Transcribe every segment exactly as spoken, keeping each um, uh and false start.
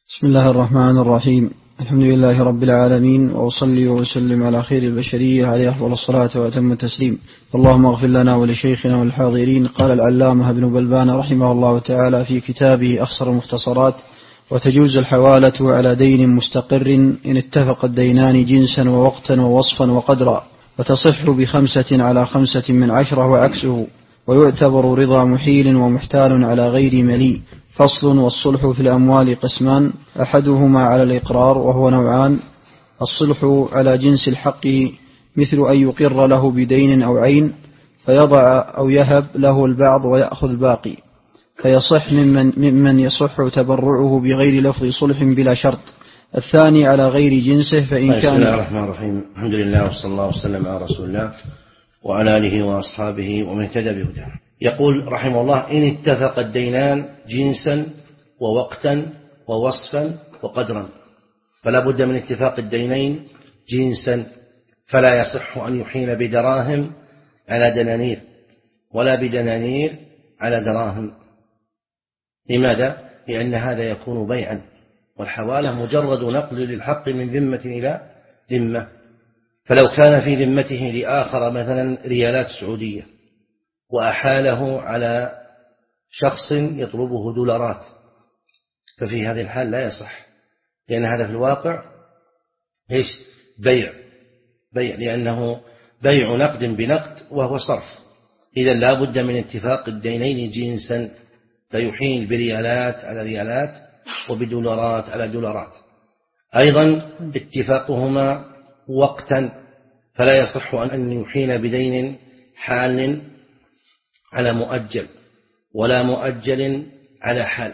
بسم الله الرحمن الرحيم. الحمد لله رب العالمين، وأصلي وأسلم على خير البشرية عليه أفضل الصلاة وأتم التسليم. اللهم اغفر لنا ولشيخنا والحاضرين. قال العلامة ابن بلبان رحمه الله تعالى في كتابه أخصر المختصرات: وتجوز الحوالة على دين مستقر إن اتفق الدينان جنسا ووقتا ووصفا وقدرا، وتصح بخمسة على خمسة من عشرة وعكسه، ويعتبر رضا محيل ومحتال على غير مليء. فصل: والصلح في الأموال قسمان: أحدهما على الإقرار وهو نوعان: الصلح على جنس الحق مثل أن يقر له بدين أو عين فيضع أو يهب له البعض ويأخذ الباقي، فيصح ممن, ممن يصح تبرعه بغير لفظ صلح بلا شرط. الثاني على غير جنسه فإن كان. بسم الله الرحمن الرحيم. الحمد لله وصلى الله وسلم على رسول الله وعلى آله وأصحابه ومن اهتدى بهداه. يقول رحمه الله: إن اتفق الدينان جنسا ووقتا ووصفا وقدرا، فلا بد من اتفاق الدينين جنسا، فلا يصح أن يحيل بدراهم على دنانير ولا بدنانير على دراهم. لماذا؟ لأن هذا يكون بيعا، والحوالة مجرد نقل للحق من ذمة إلى ذمة. فلو كان في ذمته لآخر مثلا ريالات سعودية وأحاله على شخص يطلبه دولارات، ففي هذه الحال لا يصح، لأن هذا في الواقع إيش؟ بيع بيع لأنه بيع نقد بنقد وهو صرف. إذا لا بد من اتفاق الدينين جنسا، فيحيل بريالات على ريالات وبدولارات على دولارات. أيضا اتفاقهما وقتا، فلا يصح أن يحيل بدين حال على مؤجل ولا مؤجل على حال.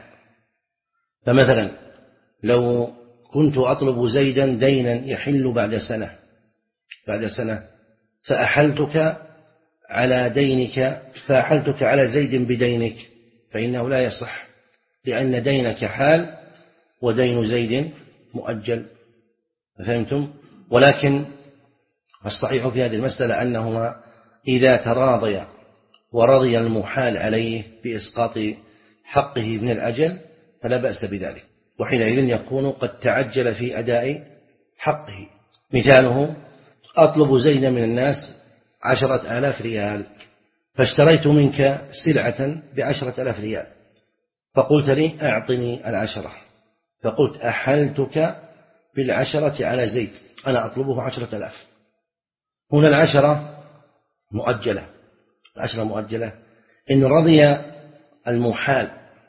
فمثلا لو كنت أطلب زيدا دينا يحل بعد سنة بعد سنة فأحلتك على دينك فأحلتك على زيد بدينك، فإنه لا يصح، لأن دينك حال ودين زيد مؤجل. فهمتم؟ ولكن الصحيح في هذه المسألة أنهما إذا تراضيا ورضي المحال عليه بإسقاط حقه من الأجل فلا بأس بذلك، وحينئذ يكون قد تعجل في أداء حقه. مثاله: أطلب زيدا من الناس عشرة آلاف ريال، فاشتريت منك سلعة بعشرة آلاف ريال، فقلت لي أعطني العشرة، فقلت أحلتك بالعشرة على زيد، أنا أطلبه عشرة آلاف. هنا العشرة مؤجلة العشرة مؤجلة إن رضي المحال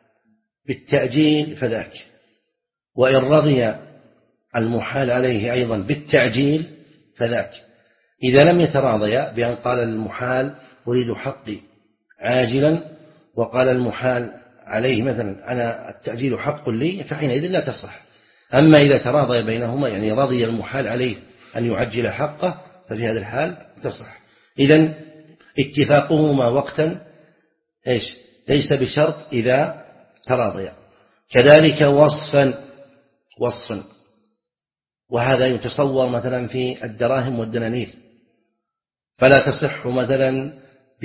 بالتأجيل فذاك، وإن رضي المحال عليه أيضا بالتعجيل فذاك. إذا لم يتراضيا بأن قال المحال أريد حقي عاجلا، وقال المحال عليه مثلا أنا التأجيل حق لي، فحينئذ لا تصح. أما إذا تراضي بينهما، يعني رضي المحال عليه أن يعجل حقه، ففي هذا الحال تصح. إذن اتفاقهما وقتا إيش؟ ليس بشرط إذا تراضيا. كذلك وصفا وصفا وهذا يتصور مثلا في الدراهم والدنانير، فلا تصح مثلا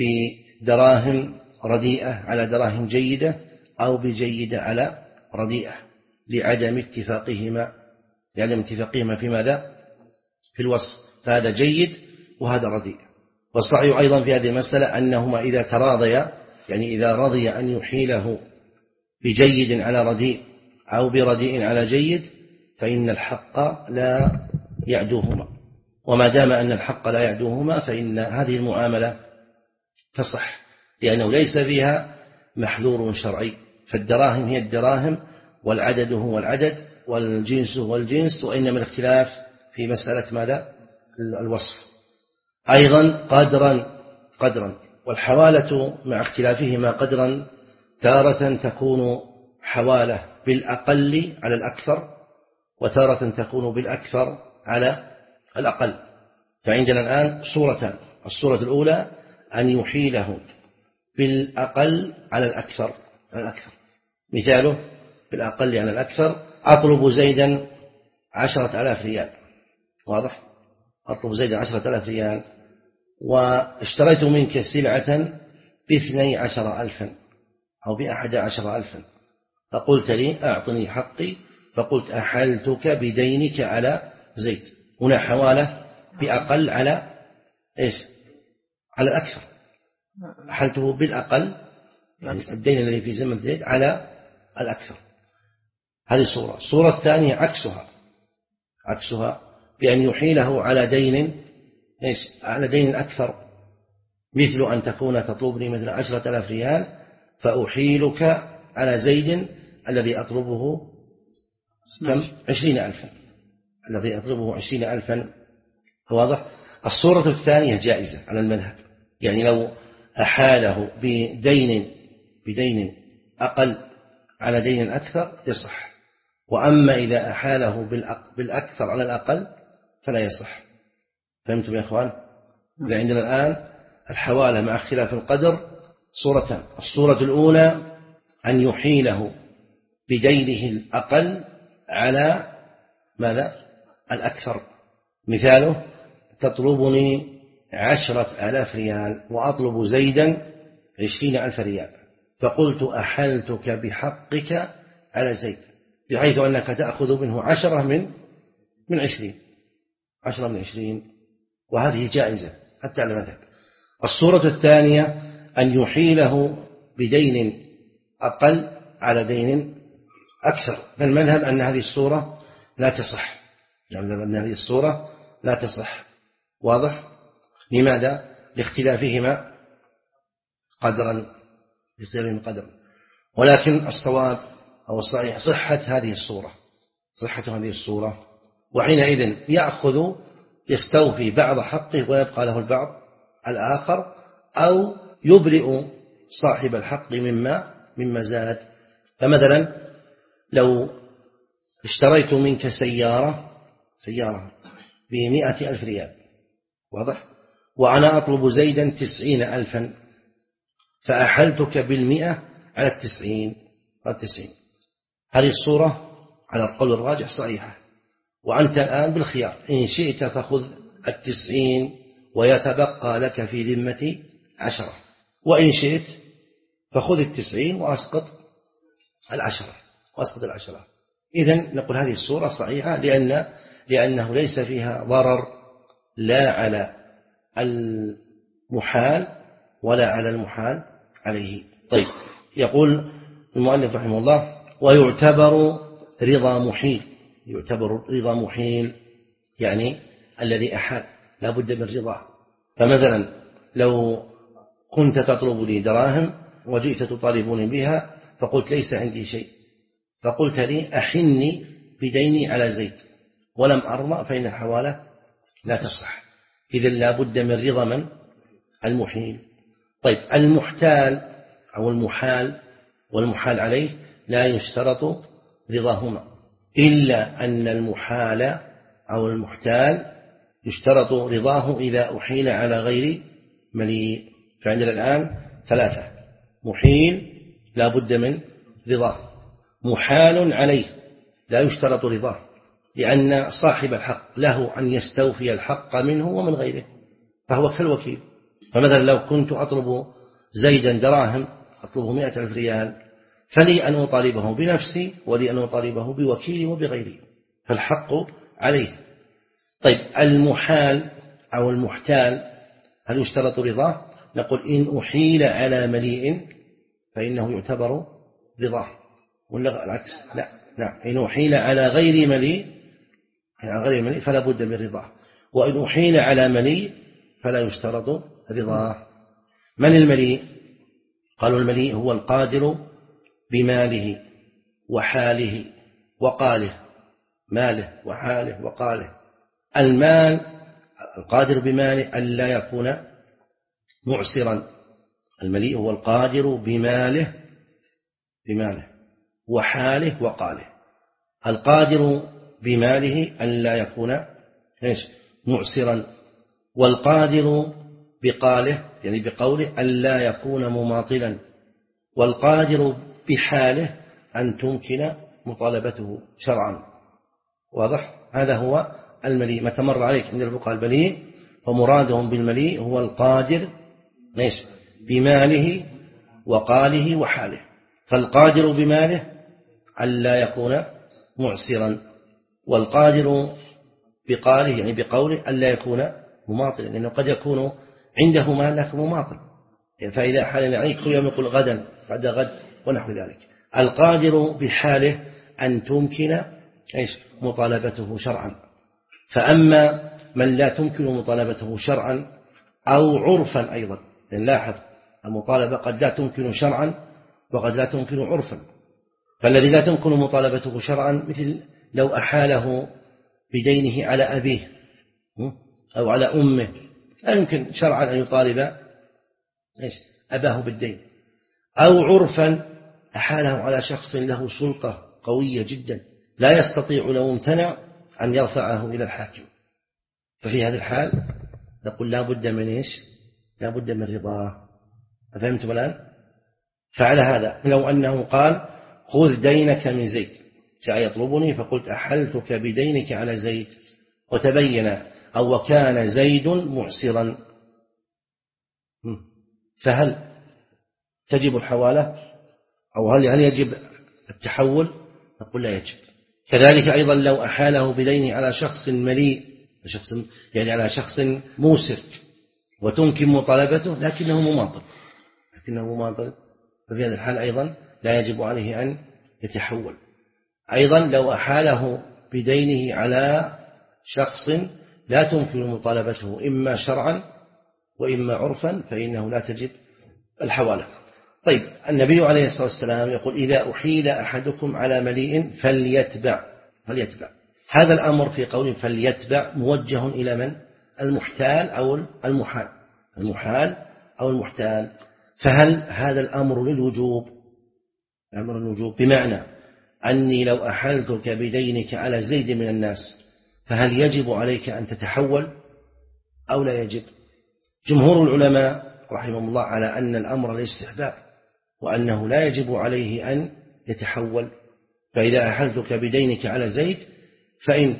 بدراهم رديئة على دراهم جيدة أو بجيدة على رديئة، لعدم اتفاقهما لعدم اتفاقهما في ماذا؟ في الوصف، فهذا جيد وهذا رديء. والصحيح أيضا في هذه المسألة أنهما إذا تراضيا، يعني إذا رضي أن يحيله بجيد على رديء أو برديء على جيد، فإن الحق لا يعدوهما، وما دام أن الحق لا يعدوهما فإن هذه المعاملة تصح، لأنه ليس فيها محذور شرعي. فالدراهم هي الدراهم، والعدد هو العدد، والجنس هو الجنس، وإنما الاختلاف في مسألة ماذا؟ الوصف. أيضا قدرا قدرا والحوالة مع اختلافهما قدرا تارة تكون حوالة بالأقل على الأكثر، وتارة تكون بالأكثر على الأقل. فعندنا الآن صورتان: الصورة الأولى أن يحيله بالأقل على الأكثر الأكثر مثاله بالأقل على الأكثر: أطلب زيدا عشرة آلاف ريال، واضح؟ أطلب زيدا عشرة آلاف ريال، واشتريت منك سلعة باثني عشر ألفا أو بأحد عشر ألفا، فقلت لي أعطني حقي، فقلت أحلتك بدينك على زيد. هنا حوالة بأقل على إيش؟ على الأكثر. أحلته بالأقل، يعني الدين الذي في زمن زيد على الأكثر. هذه الصورة. الصورة الثانية عكسها، عكسها بأن يحيله على دين إيش؟ على دين أكثر، مثل أن تكون تطلبني مثل عشرة آلاف ريال فأحيلك على زيد الذي أطلبه كم؟ عشرين ألفا، الذي أطلبه عشرين ألفا. واضح؟ الصورة الثانية جائزة على المذهب، يعني لو أحاله بدين بدين أقل على دين أكثر يصح، وأما إذا أحاله بالأكثر على الأقل فلا يصح. فهمتم يا أخوان؟ عندنا الآن الحوالة مع اختلاف القدر صورتان. الصورة الأولى أن يحيله بدينه الأقل على ماذا؟ الأكثر. مثاله تطلبني عشرة آلاف ريال وأطلب زيدا عشرين ألف ريال، فقلت أحلتك بحقك على زيد، بحيث أنك تأخذ منه عشرة من من عشرين، عشرة من عشرين، وهذه جائزة حتى على المذهب. الصورة الثانية أن يحيله بدين أقل على دين أكثر، فالمذهب أن هذه الصورة لا تصح، يعني أن هذه الصورة لا تصح. واضح؟ لماذا؟ لاختلافهما قدرا، لاختلافهما قدرا. ولكن الصواب أو الصحيح صحة هذه الصورة، صحة هذه الصورة، وحينئذ يأخذ يستوفي بعض حقه ويبقى له البعض الآخر، أو يبرئ صاحب الحق مما مما زاد. فمثلا لو اشتريت منك سيارة سيارة بمئة ألف ريال، واضح، وأنا أطلب زيدا تسعين ألفا، فأحلتك بالمئة على التسعين على التسعين. هذه الصورة على القول الراجح صحيحة، وأنت الآن بالخيار، إن شئت فخذ التسعين ويتبقى لك في ذمتي عشرة، وإن شئت فخذ التسعين وأسقط العشرة وأسقط العشرة. إذن نقول هذه الصورة صحيحة، لأن لأنه ليس فيها ضرر لا على المحال ولا على المحال عليه. طيب، يقول المؤلف رحمه الله: ويعتبر رضا محيل. يعتبر رضا محيل يعني الذي أحال لا بد من رضاه. فمثلا لو كنت تطلب لي دراهم وجئت تطالبني بها، فقلت ليس عندي شيء، فقلت لي أحني بديني على زيد، ولم أرضى، فإن الحوالة لا تصح. إذن لا بد من رضا من؟ المحيل. طيب، المحتال أو المحال والمحال عليه لا يشترط رضاهما، إلا أن المحال أو المحتال يشترط رضاه إذا أحيل على غير مليء. فعندنا الآن ثلاثة: محيل لا بد من رضاه، محال عليه لا يشترط رضاه، لأن صاحب الحق له أن يستوفي الحق منه ومن غيره، فهو كالوكيل. فمثلا لو كنت أطلب زيدا دراهم، أطلبه مئة ألف ريال، فلي أن أطالبه بنفسي ولي أن أطالبه بوكيلي وبغيري، فالحق عليه. طيب، المحال أو المحتال هل يشترط رضاه؟ نقول إن أحيل على مليء فإنه يعتبر رضاه، ولا العكس؟ لا لا، إن أحيل على غير مليء على غير مليء فلا بد من رضاه، وإن أحيل على مليء فلا يشترط رضاه. من المليء؟ قالوا المليء هو القادر بماله وحاله وقاله، ماله وحاله وقاله. المال القادر بماله ألا يكون معسرا، المليء هو القادر بماله بماله وحاله وقاله. القادر بماله ألا يكون إيش؟ معسرا، والقادر بقاله يعني بقوله ألا يكون مماطلا، والقادر بحاله أن تمكن مطالبته شرعا. واضح؟ هذا هو المليء. ما تمر عليك عند الفقهاء المليء، ومرادهم بالمليء هو القادر ليش بماله وقاله وحاله. فالقادر بماله ألا يكون معسرا، والقادر بقاله يعني بقوله ألا يكون مماطلا، لأنه قد يكون عنده مال لكن مماطل، فإذا حال عليك كل يوم يقول غدا بعد غد ونحو ذلك. القادر بحاله أن تمكن إيش مطالبته شرعا. فأما من لا تمكن مطالبته شرعا أو عرفا أيضا، نلاحظ المطالبة قد لا تمكن شرعا وقد لا تمكن عرفا. فالذي لا تمكن مطالبته شرعا مثل لو أحاله بدينه على أبيه أو على أمه، لا يمكن شرعا أن يطالب أباه بالدين. أو عرفا أحاله على شخص له سلطة قوية جدا لا يستطيع لو امتنع أن يرفعه إلى الحاكم، ففي هذا الحال نقول لا بد من إيش لا بد من رضاه. فهمتم الآن؟ فعلى هذا لو أنه قال خذ دينك من زيد، جاء يطلبني فقلت أحلتك بدينك على زيد، وتبين أو وكان زيد معسرا، فهل تجب الحوالة أو هل هل يجب التحول؟ نقول لا يجب. كذلك أيضا لو أحاله بدينه على شخص مليء، شخص يعني على شخص موسر وتمكن مطالبته لكنه مماطل لكنه مماطل ففي هذا الحال أيضا لا يجب عليه أن يتحول. أيضا لو أحاله بدينه على شخص لا تمكن مطالبته إما شرعا وإما عرفا فإنه لا تجب الحوالة. طيب، النبي عليه الصلاة والسلام يقول إذا أحيل أحدكم على مليء فليتبع فليتبع هذا الأمر في قول فليتبع موجه إلى من؟ المحتال أو المحال المحال أو المحتال. فهل هذا الأمر للوجوب؟ أمر الوجوب بمعنى أني لو أحلتك بدينك على زيد من الناس فهل يجب عليك أن تتحول أو لا يجب؟ جمهور العلماء رحمهم الله على أن الأمر الاستحباب وأنه لا يجب عليه أن يتحول. فإذا أحلتك بدينك على زيد فإن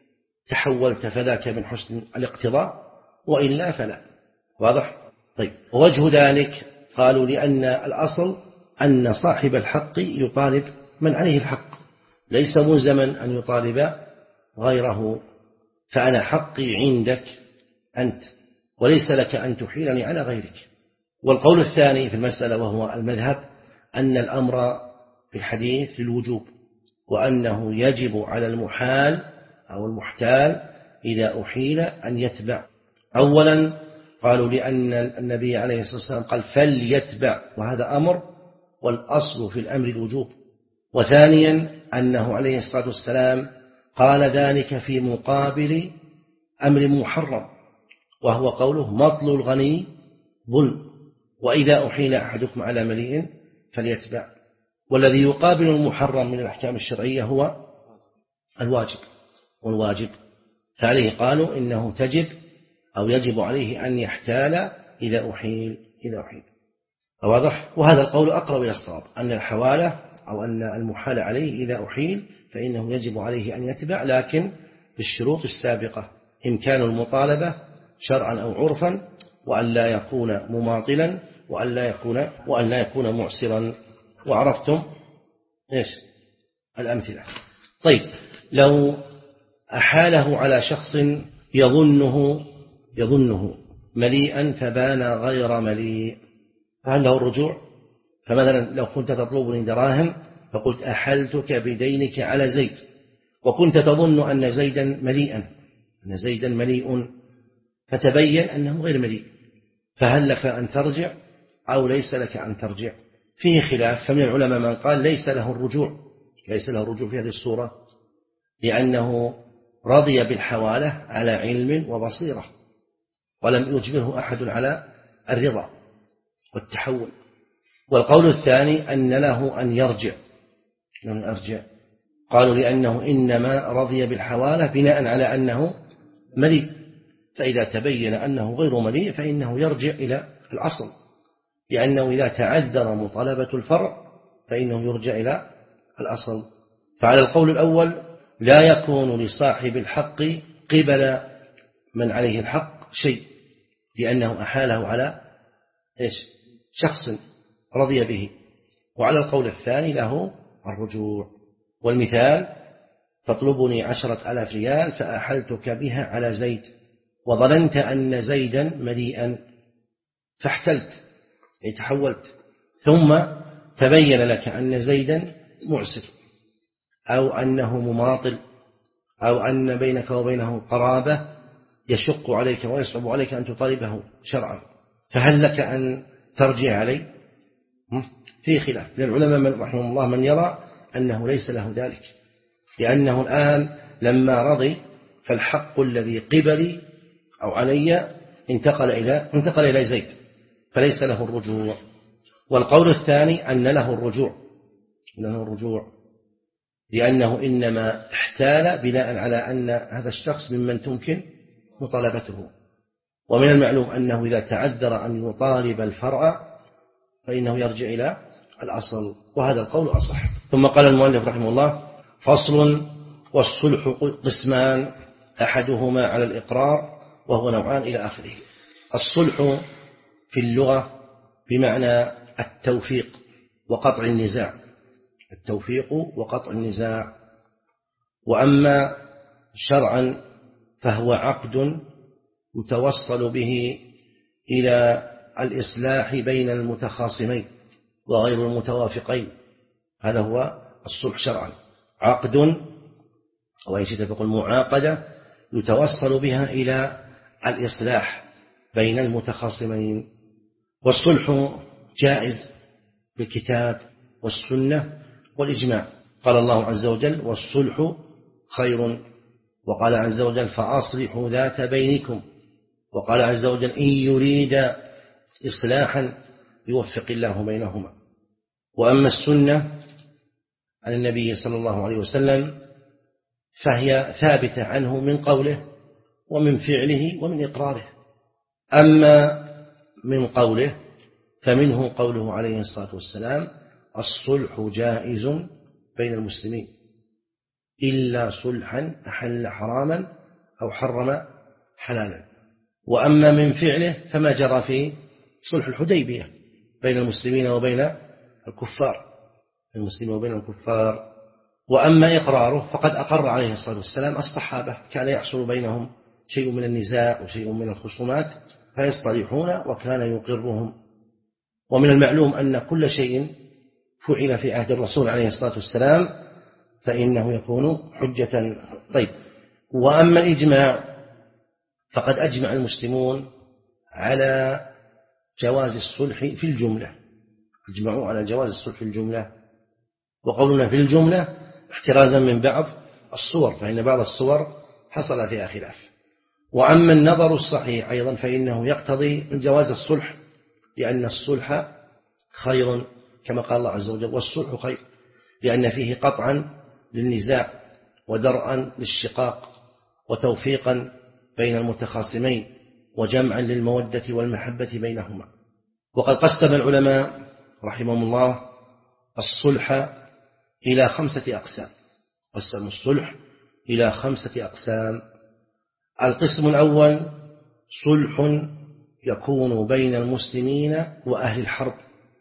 تحولت فذاك من حسن الاقتضاء وإلا فلا. واضح؟ طيب، ووجه ذلك قالوا لأن الأصل أن صاحب الحق يطالب من عليه الحق، ليس ملزما أن يطالب غيره، فأنا حقي عندك أنت وليس لك أن تحيلني على غيرك. والقول الثاني في المسألة وهو المذهب أن الأمر في الحديث للوجوب، وأنه يجب على المحال أو المحتال إذا أحيل أن يتبع. أولا قالوا لأن النبي عليه الصلاة والسلام قال فليتبع وهذا أمر والأصل في الأمر الوجوب. وثانيا أنه عليه الصلاة والسلام قال ذلك في مقابل أمر محرم وهو قوله مطل الغني ظلم، وإذا أحيل أحدكم على مليء فليتبع. والذي يقابل المحرم من الأحكام الشرعية هو الواجب والواجب، فعليه قالوا إنه تجب أو يجب عليه أن يحتال إذا أحيل إذا أحيل. واضح؟ وهذا القول أقرب إلى الصواب أن الحوالة أو أن المحال عليه إذا أحيل فإنه يجب عليه أن يتبع، لكن بالشروط السابقة: إمكان المطالبة شرعا أو عرفا، وأن لا يكون مماطلا، وأن لا يكون وأن لا يكون معسرا. وعرفتم إيش الأمثلة. طيب، لو أحاله على شخص يظنه يظنه مليئا فبان غير مليء، فهل له الرجوع؟ فمثلا لو كنت تطلبني دراهم فقلت أحلتك بدينك على زيد، وكنت تظن أن زيدا مليئا أن زيدا مليء فتبين أنه غير مليء، فهل لك أن ترجع أو ليس لك أن ترجع؟ فيه خلاف، فمن العلماء من قال ليس له الرجوع ليس له الرجوع في هذه الصورة، لأنه رضي بالحوالة على علم وبصيرة ولم يجبره أحد على الرضا والتحول. والقول الثاني أن له أن يرجع لم يرجع قالوا لأنه إنما رضي بالحوالة بناء على أنه مليء، فإذا تبين أنه غير مليء فإنه يرجع إلى الأصل، لأنه إذا تعذر مطالبة الفرع فإنه يرجع إلى الأصل. فعلى القول الأول لا يكون لصاحب الحق قبل من عليه الحق شيء، لأنه أحاله على إيش؟ شخص رضي به. وعلى القول الثاني له الرجوع. والمثال تطلبني عشرة ألاف ريال فأحلتك بها على زيد، وظننت أن زيدا مليئا فاحتلت أي تحولت، ثم تبين لك أن زيدا معسر أو أنه مماطل أو أن بينك وبينه قرابة يشق عليك ويصعب عليك أن تطالبه شرعا، فهل لك أن ترجع عليه؟ في خلاف للعلماء من رحمه الله من يرى أنه ليس له ذلك، لأنه الآن لما رضي فالحق الذي قبلي أو علي انتقل إلى انتقل إلى زيد فليس له الرجوع. والقول الثاني أن له الرجوع له الرجوع لأنه إنما احتال بناء على أن هذا الشخص ممن تمكن مطالبته، ومن المعلوم أنه إذا تعذر أن يطالب الفرع فإنه يرجع إلى الأصل، وهذا القول أصح. ثم قال المؤلف رحمه الله: فصل: والصلح قسمان أحدهما على الإقرار وهو نوعان إلى آخره. الصلح في اللغة بمعنى التوفيق وقطع النزاع، التوفيق وقطع النزاع. وأما شرعا فهو عقد يتوصل به إلى الإصلاح بين المتخاصمين وغير المتوافقين، هذا هو الصلح شرعا، عقد أو إن شئت فقل معاقدة يتوصل بها إلى الإصلاح بين المتخاصمين. والصلح جائز بالكتاب والسنة والإجماع. قال الله عز وجل: والصلح خير. وقال عز وجل: فأصلحوا ذات بينكم. وقال عز وجل: إن يريد إصلاحا يوفق الله بينهما. وأما السنة عن النبي صلى الله عليه وسلم فهي ثابتة عنه من قوله ومن فعله ومن إقراره. أما من قوله فمنه قوله عليه الصلاة والسلام: الصلح جائز بين المسلمين إلا صلحا أحل حراما أو حرم حلالا. وأما من فعله فما جرى في صلح الحديبية بين المسلمين وبين الكفار المسلمين وبين الكفار. وأما إقراره فقد أقر عليه الصلاة والسلام الصحابة، كان يحصل بينهم شيء من النزاع وشيء من الخصومات فيصطلحون وكان يقرهم. ومن المعلوم أن كل شيء فعل في عهد الرسول عليه الصلاة والسلام فإنه يكون حجة. طيب، وأما الإجماع فقد أجمع المسلمون على جواز الصلح في الجملة، أجمعوا على جواز الصلح في الجملة. وقولنا في الجملة احترازا من بعض الصور، فإن بعض الصور حصل فيها خلاف. وأما النظر الصحيح أيضا فإنه يقتضي من جواز الصلح، لأن الصلح خير كما قال الله عز وجل: والصلح خير، لأن فيه قطعا للنزاع ودرءا للشقاق وتوفيقا بين المتخاصمين وجمعا للمودة والمحبة بينهما. وقد قسم العلماء رحمهم الله الصلح إلى خمسة أقسام، قسم الصلح إلى خمسة أقسام. القسم الأول صلح يكون بين المسلمين وأهل الحرب.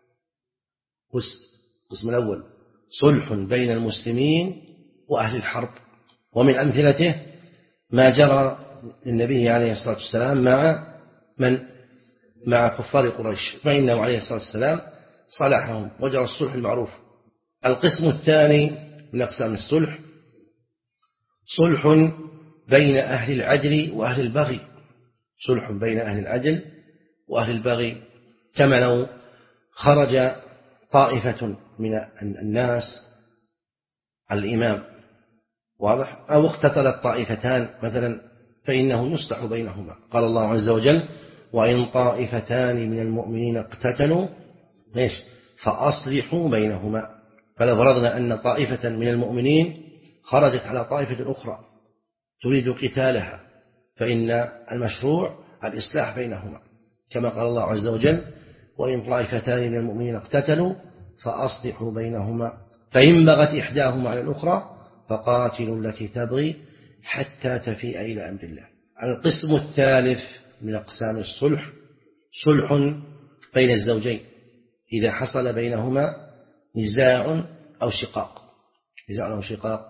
القسم الأول صلح بين المسلمين وأهل الحرب، ومن أمثلته ما جرى للنبي عليه الصلاة والسلام مع من مع كفار قريش، فإنه عليه الصلاة والسلام صلحهم وجرى الصلح المعروف. القسم الثاني من أقسام الصلح صلح بين أهل العدل وأهل البغي، صلح بين أهل العدل وأهل البغي، كما لو خرج طائفة من الناس على الإمام، واضح، أو اقتتلت طائفتان مثلا فإنه يصلح بينهما. قال الله عز وجل: وإن طائفتان من المؤمنين اقتتلوا إيش فأصلحوا بينهما. فلو فرضنا أن طائفة من المؤمنين خرجت على طائفة أخرى تريد قتالها فإن المشروع الإصلاح بينهما، كما قال الله عز وجل: وإن طائفتان من المؤمنين اقتتلوا فأصلحوا بينهما فإن بغت إحداهما على الأخرى فقاتلوا التي تبغي حتى تفيء إلى أمر الله. القسم الثالث من أقسام الصلح صلح بين الزوجين إذا حصل بينهما نزاع أو شقاق نزاع أو شقاق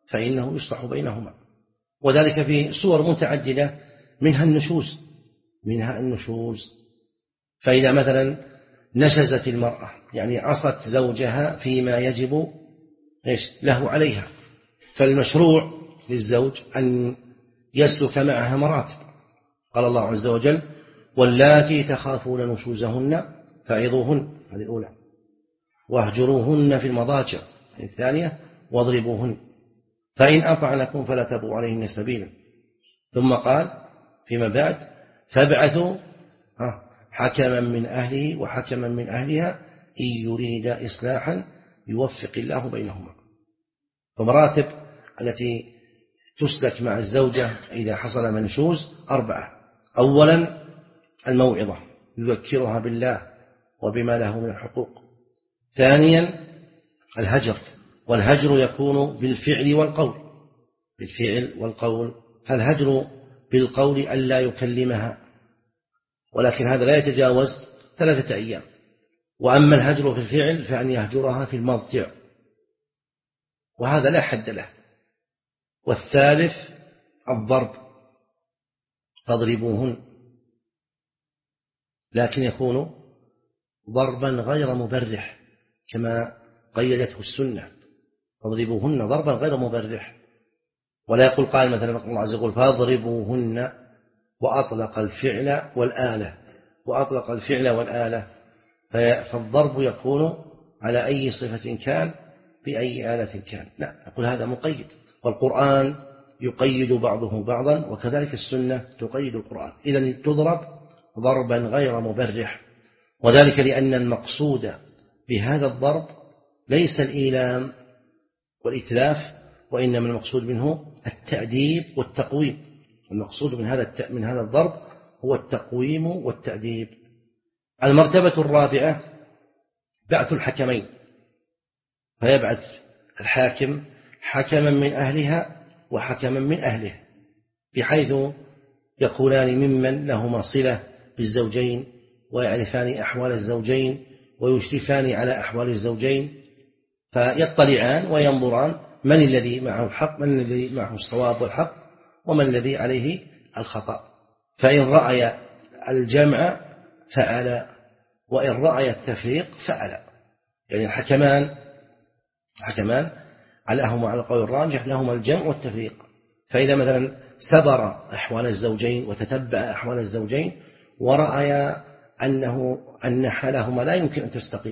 فإنه يصلح بينهما. وذلك في صور متعددة منها النشوز منها النشوز فإذا مثلا نشزت المرأة يعني عصت زوجها فيما يجب إيش له عليها، فالمشروع للزوج أن يسلك معها مراتب. قال الله عز وجل: واللاتي تخافون نشوزهن فعظوهن، هذه الأولى، واهجروهن في المضاجع، الثانية، واضربوهن، فإن أطعنكم فلا تبغوا عليهن سبيلا. ثم قال فيما بعد: فابعثوا حكما من أهله وحكما من أهلها إن يريد إصلاحا يوفق الله بينهما. فمراتب التي تسلك مع الزوجة إذا حصل منشوز أربعة: أولا الموعظة، يذكرها بالله وبما له من الحقوق. ثانيا الهجر، والهجر يكون بالفعل والقول بالفعل والقول فالهجر بالقول ألا يكلمها، ولكن هذا لا يتجاوز ثلاثة أيام. وأما الهجر في الفعل فأن يهجرها في المضجع، وهذا لا حد له. والثالث الضرب، فاضربوهن، لكن يكون ضربا غير مبرح كما قيدته السنة، فاضربوهن ضربا غير مبرح. ولا يقول قائل مثلا الله عز وجل: فاضربوهن وأطلق الفعل والآلة وأطلق الفعل والآلة فالضرب يكون على أي صفة كان بأي آلة كان، لا، يقول هذا مقيد، والقرآن يقيد بعضه بعضا وكذلك السنة تقيد القرآن. إذن تضرب ضربا غير مبرح، وذلك لأن المقصود بهذا الضرب ليس الإيلام والإتلاف، وإنما المقصود منه التأديب والتقويم. المقصود من هذا من هذا الضرب هو التقويم والتأديب. المرتبة الرابعة بعث الحكمين، فيبعث الحاكم حكما من أهلها وحكما من أهله، بحيث يكونان ممن لهما صلة بالزوجين ويعرفان أحوال الزوجين ويشرفان على أحوال الزوجين، فيطلعان وينظران من الذي معه الحق، من الذي معه الصواب والحق، ومن الذي عليه الخطأ. فإن رأي الجمع فعل، وإن رأي التفريق فعل. يعني الحكمان حكمان علىهما على القول الراجح لهما الجمع والتفريق. فإذا مثلا سبر أحوال الزوجين وتتبع أحوال الزوجين ورأي أنه أن حالهما لا يمكن أن تستقيم،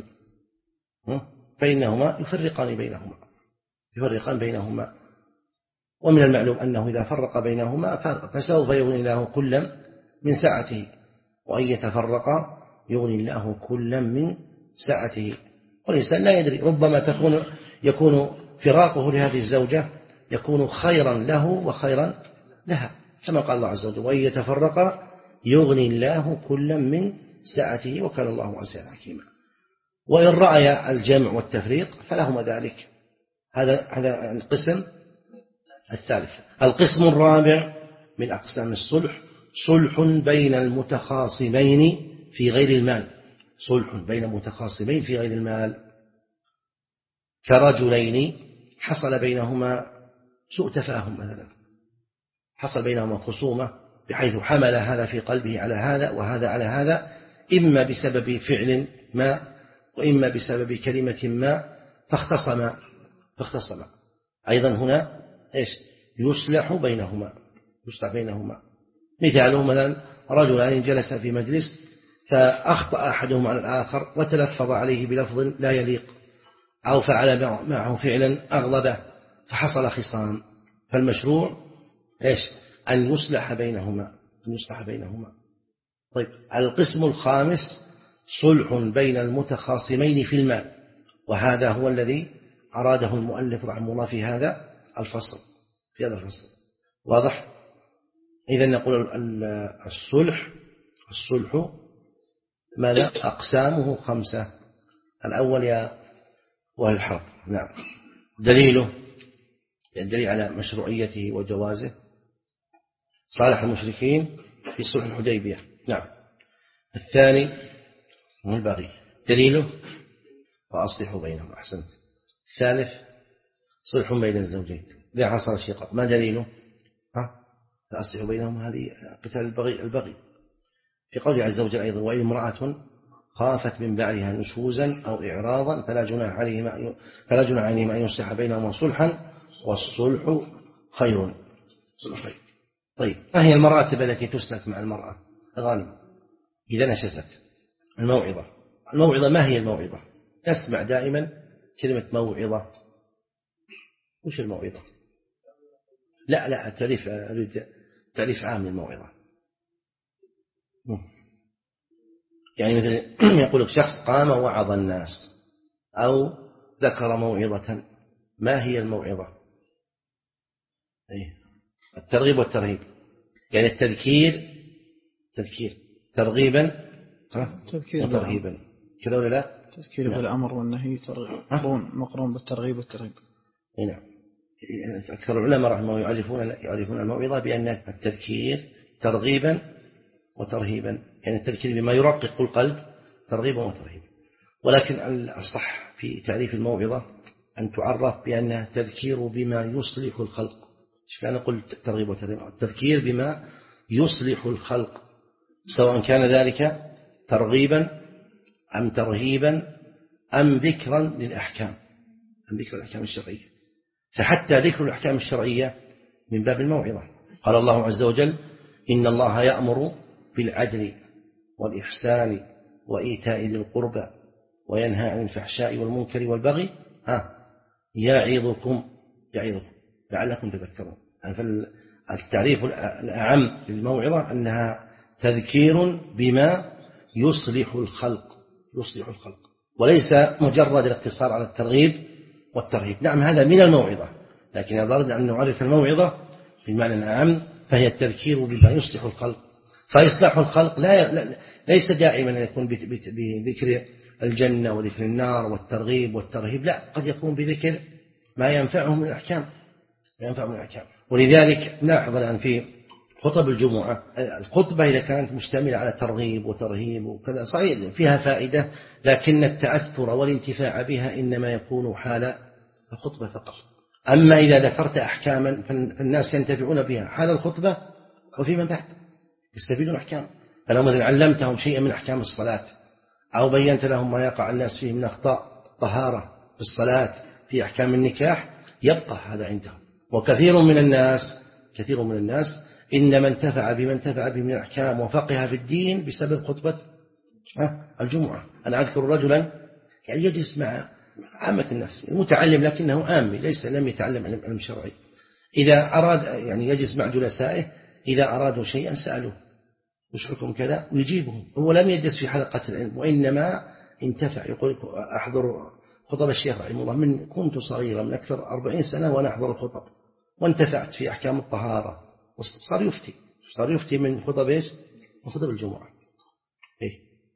فإنهما يفرقان بينهما يفرقان بينهما ومن المعلوم أنه إذا فرق بينهما فسوف يغني الله كلا من سعته، وأن يتفرق يغني الله كلا من سعته. والإنسان لا يدري، ربما تكون يكون فراقه لهذه الزوجة يكون خيرا له وخيرا لها، كما قال الله عز وجل: وأن يتفرق يغني الله كلا من سعته وكان الله واسعا حكيما. وإن رأي الجمع والتفريق فلهما ذلك. هذا هذا القسم الثالث. القسم الرابع من أقسام الصلح: صلح بين المتخاصمين في غير المال صلح بين متخاصمين في غير المال كرجلين حصل بينهما سوء تفاهم، مثلا حصل بينهما خصومة بحيث حمل هذا في قلبه على هذا وهذا على هذا، إما بسبب فعل ما وإما بسبب كلمة ما، فاختصم فاختصم أيضا هنا إيش يصلح بينهما يصلح بينهما. مثاله مثلا رجلان جلس في مجلس فأخطأ أحدهم على الآخر وتلفظ عليه بلفظ لا يليق، أو فعل معه فعلا أغضبه فحصل خصام، فالمشروع إيش أن يصلح بينهما أن يصلح بينهما. طيب، القسم الخامس: صلح بين المتخاصمين في المال، وهذا هو الذي أراده المؤلف رحمه الله في هذا الفصل في هذا الفصل واضح؟ إذن نقول الصلح الصلح ماذا؟ أقسامه خمسة. الأول يا وهي الحرب. نعم. دليله الدليل على مشروعيته وجوازه صالح المشركين في صلح الحديبية. نعم. الثاني هو البغي، دليله وأصلحوا بينهم. أحسنت. الثالث صلح بين الزوجين. إذا حصل شقاق ما دليله؟ ها فأصلحوا بينهم، هذه قتال البغي البغي. في قوله عز وجل أيضا وإن امرأة خافت من بعلها نشوزا أو إعراضا فلا جناح عليهما فلا جناح عليهما أن يصلح بينهما صلحا والصلح خير. طيب ما هي المراتب التي تسلك مع المرأة؟ غالبا إذا نشزت الموعظة. الموعظة ما هي الموعظة؟ تسمع دائما كلمة موعظة. وش الموعظة؟ لا لا تعريف تعريف عام للموعظة. يعني مثل يقول لك شخص قام وعظ الناس أو ذكر موعظة. ما هي الموعظة؟ الترغيب والترهيب، يعني التذكير تذكير ترغيبا وترهيبا كذا ولا لا؟ تذكير بالأمر والنهي مقرون مقرون بالترغيب والترهيب. نعم. أكثر العلماء رحمه الله يعرفون يعرفون الموعظة بأن التذكير ترغيبا وترهيبا، يعني التذكير بما يرقق القلب ترغيبا وترهيبا. ولكن الصح في تعريف الموعظة أن تعرف بأنها تذكير بما يصلح الخلق. إيش كان نقول ترغيب وترهيب؟ التذكير بما يصلح الخلق، سواء كان ذلك ترغيبا أم ترهيبا أم ذكرا للأحكام، أم ذكر الأحكام الشرعية. فحتى ذكر الأحكام الشرعية من باب الموعظة. قال الله عز وجل إن الله يأمر بالعدل والإحسان وإيتاء ذي القربى وينهى عن الفحشاء والمنكر والبغي ها يعظكم يعظكم لعلكم تذكرون. فالتعريف الأعم للموعظة أنها تذكير بما يصلح الخلق يصلح الخلق وليس مجرد الاقتصار على الترغيب والترهيب. نعم هذا من الموعظة، لكن إذا أردنا أن نعرف الموعظة بالمعنى الأعم فهي التذكير بما يصلح الخلق. فإصلاح الخلق لا ليس دائما أن يكون بذكر الجنة وذكر النار والترغيب والترهيب، لا، قد يكون بذكر ما ينفعهم من الأحكام ما ينفعهم من الأحكام. ولذلك نلاحظ الآن في خطب الجمعة الخطبة إذا كانت مشتملة على ترغيب وترهيب وكذا صحيح فيها فائدة، لكن التأثر والانتفاع بها إنما يكون حال الخطبة فقط. أما إذا ذكرت أحكاما فالناس ينتفعون بها حال الخطبة وفيما بعد يستفيدون أحكام. فلو مثلا علمتهم شيئا من أحكام الصلاة أو بينت لهم ما يقع الناس فيه من أخطاء طهارة في الصلاة في أحكام النكاح يبقى هذا عندهم. وكثير من الناس كثير من الناس إنما انتفع بما انتفع به من الأحكام وفقها في الدين بسبب خطبة الجمعة. أنا أذكر رجلا يعني يجلس مع عامة الناس متعلم لكنه عامي ليس لم يتعلم علم شرعي، إذا أراد يعني يجلس مع جلسائه إذا أرادوا شيئا سألوه وش حكم كذا ويجيبهم. هو لم يجلس في حلقة العلم وإنما انتفع. يقول أحضر خطب الشيخ رحمه الله من كنت صغيرا من أكثر أربعين سنة وأنا أحضر الخطب وانتفعت في أحكام الطهارة وصار يفتي صار يفتي من خطب إيش؟ من خطب الجمعة. إيه؟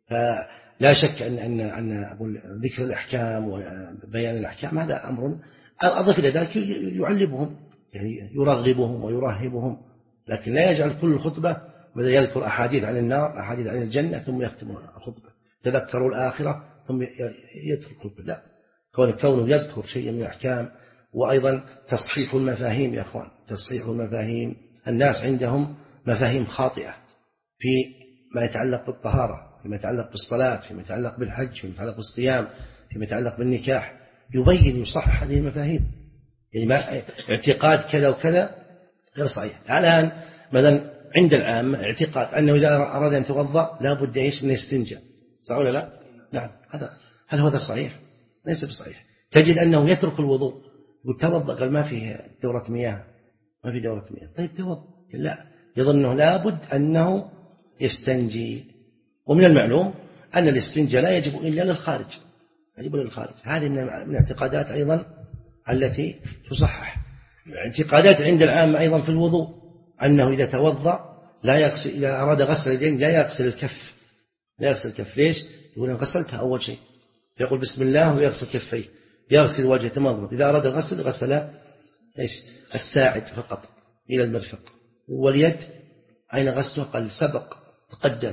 فلا شك أن أن أن ذكر الأحكام وبيان الأحكام هذا أمر أضف إلى ذلك يعلمهم يعني يرغبهم ويرهبهم، لكن لا يجعل كل الخطبة بدأ يذكر أحاديث عن النار أحاديث عن الجنة ثم يختم الخطبة تذكروا الآخرة ثم يدخل الخطبة. لا، كونه كونه يذكر شيء من الأحكام. وأيضا تصحيح المفاهيم يا أخوان، تصحيح المفاهيم. الناس عندهم مفاهيم خاطئة في ما يتعلق بالطهارة، فيما يتعلق بالصلاة، فيما يتعلق بالحج، فيما يتعلق بالصيام، فيما يتعلق بالنكاح. يبين يصحح هذه المفاهيم، يعني ما اعتقاد كذا وكذا غير صحيح. الآن مثلا عند العام اعتقاد أنه إذا أراد أن يتوضأ لا بد إيش من استنجاء، صح ولا لا؟ نعم. هذا هل هذا صحيح؟ ليس بصحيح. تجد أنه يترك الوضوء وتوضأ قال ما فيه دورة مياه ما في دورة مياه طيب توضأ، لا، يظنه لابد أنه يستنجي. ومن المعلوم أن الاستنجاء لا يجب إلا للخارج، يجب للخارج. هذه من الاعتقادات أيضا التي تصحح. اعتقادات عند العامة أيضا في الوضوء أنه إذا توضأ لا يغسل، إذا أراد غسل اليدين لا يغسل الكف لا يغسل الكف. ليش؟ يقول أن غسلتها أول شيء، يقول بسم الله ويغسل كفيه، يغسل وجهه تمضمض. إذا أراد الغسل غسل إيش؟ الساعد فقط إلى المرفق. واليد أين غسلها؟ قال سبق تقدم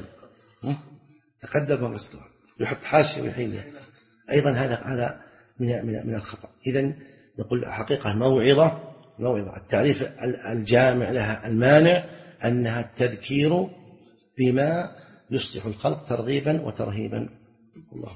تقدم وغسلها، يحط حاشية ويحيلها. أيضا هذا هذا من من من الخطأ. إذن نقول حقيقة موعظة موعظة. التعريف الجامع لها المانع أنها التذكير بما يصلح الخلق ترغيبا وترهيبا. الله